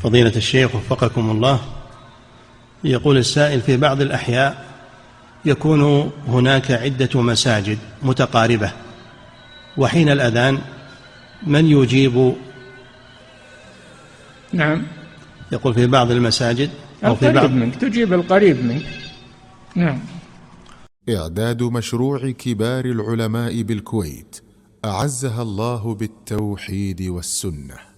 فضيلة الشيخ وفقكم الله، يقول السائل: في بعض الأحياء يكون هناك عدة مساجد متقاربة، وحين الأذان من يجيب؟ نعم، يقول في بعض المساجد أو في القريب منك تجيب القريب منك. نعم. إعداد مشروع كبار العلماء بالكويت أعزها الله بالتوحيد والسنة.